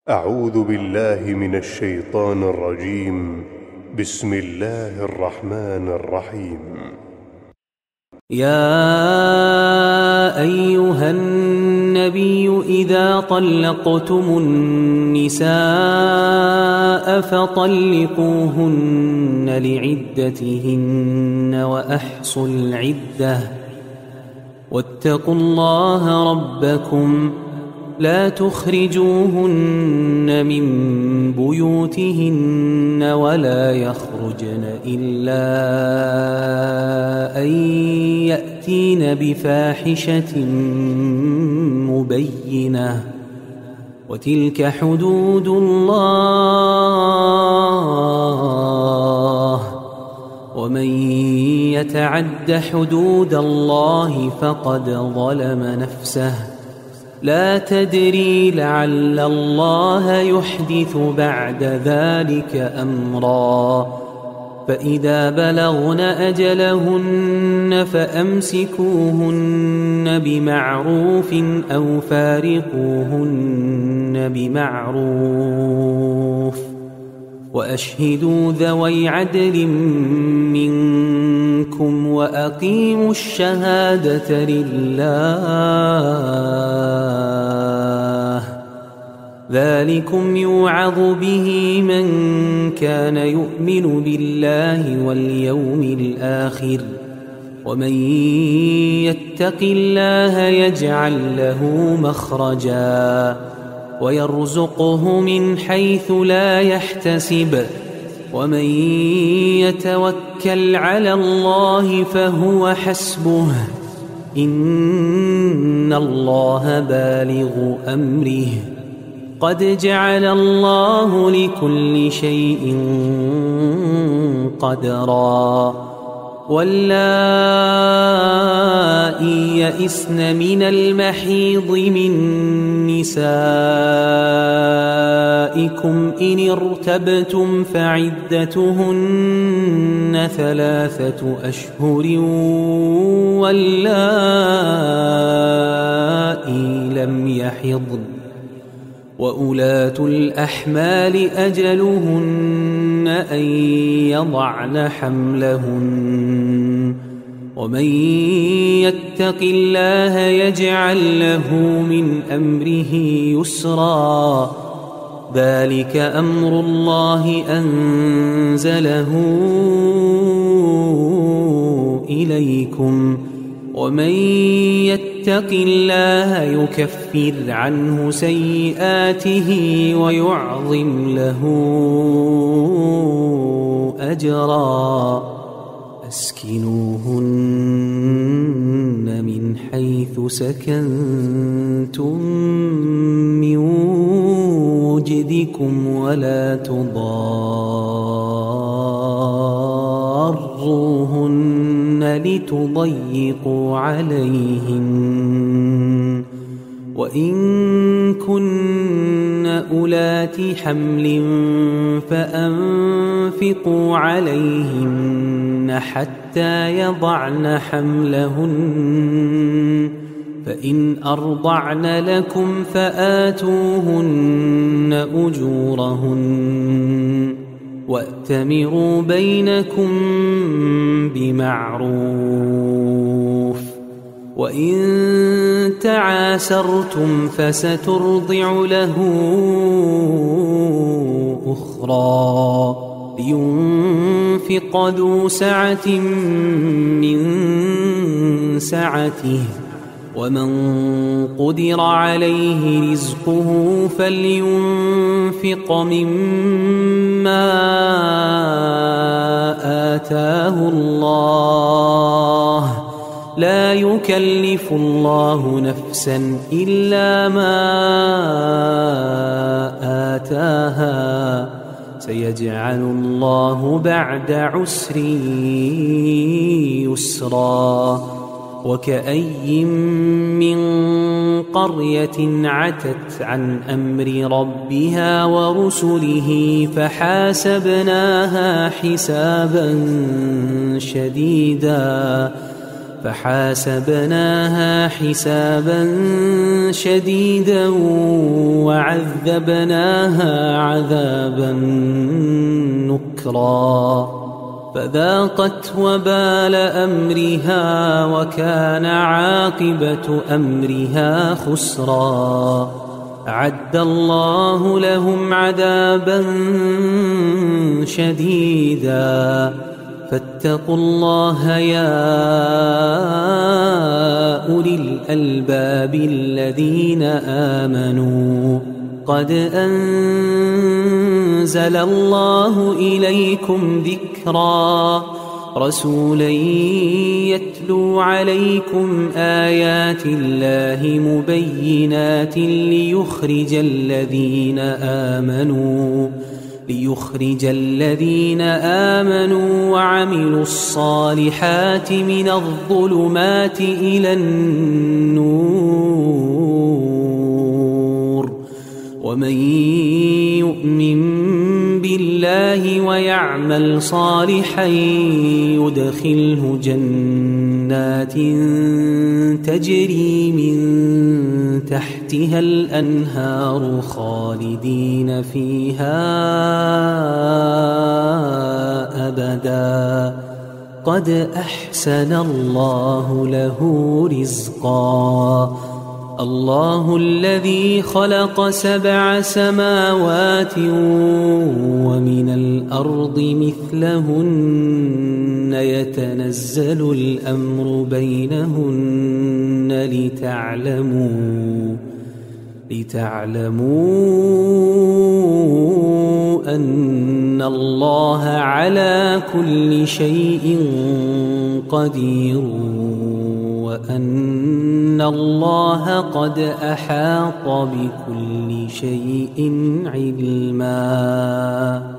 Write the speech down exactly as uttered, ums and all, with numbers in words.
أعوذ بالله من الشيطان الرجيم. بسم الله الرحمن الرحيم. يا أيها النبي إذا طلقتم النساء فطلقوهن لعدتهن وأحصوا العدة واتقوا الله ربكم لا تخرجوهن من بيوتهن ولا يخرجن إلا أن يأتين بفاحشة مبينة وتلك حدود الله ومن يتعد حدود الله فقد ظلم نفسه لا تدري لعل الله يحدث بعد ذلك أمرا فإذا بلغن أجلهن فأمسكوهن بمعروف أو فارقوهن بمعروف وأشهدوا ذوي عدل منكم وأقيموا الشهادة لله ذلكم يوعظ به من كان يؤمن بالله واليوم الآخر ومن يتق الله يجعل له مخرجا ويرزقه من حيث لا يحتسب ومن يتوكل على الله فهو حسبه إن الله بالغ أمره قد جعل الله لكل شيء قدرا واللائي يئسن من المحيض من نسائكم إن ارتبتم فعدتهن ثلاثة أشهر واللائي لم يحضن وأولاة الأحمال أجلهن أن يضعن حملهن ومن يتق الله يجعل له من أمره يسرا ذلك أمر الله أنزله إليكم ومن يتق الله يكفر عنه سيئاته ويعظم له أجرا أسكنوهن من حيث سكنتم من وجدكم ولا تضاروهن لتضيقوا عليهن وإن كن أولات حمل فأنفقوا عليهن حتى يضعن حملهن فإن أرضعن لكم فآتوهن أجورهن وأتمروا بينكم بمعروف وإن تعاسرتم فسترضع له أخرى لينفق ذو سعة من سعته ومن قدر عليه رزقه فلينفق مما آتاه الله لا يكلف الله نفسا إلا ما آتاها سيجعل الله بعد عسر يسرا وكأي من قرية عتت عن أمر ربها ورسله فحاسبناها حسابا شديدا فحاسبناها حسابا شديدا وعذبناها عذابا نكرا فذاقت وبال أمرها وكان عاقبة أمرها خسرا أعد الله لهم عذابا شديدا فاتقوا الله يا أولي الألباب الذين آمنوا قد أنزل الله إليكم ذكرا رسولا يتلو عليكم آيات الله مبينات ليخرج الذين آمنوا ليخرج الذين آمنوا وعملوا الصالحات من الظلمات إلى النور ومن يؤمن بالله ويعمل صالحا يدخله جنات تجري من تحتها الأنهار خالدين فيها أبدا قد أحسن الله له رزقا الله الذي خلق سبع سماوات ومن الأرض مثلهن يتنزل الأمر بينهن لتعلموا لتعلموا أن الله على كل شيء قدير وأن الله قد أحاط بكل شيء علما.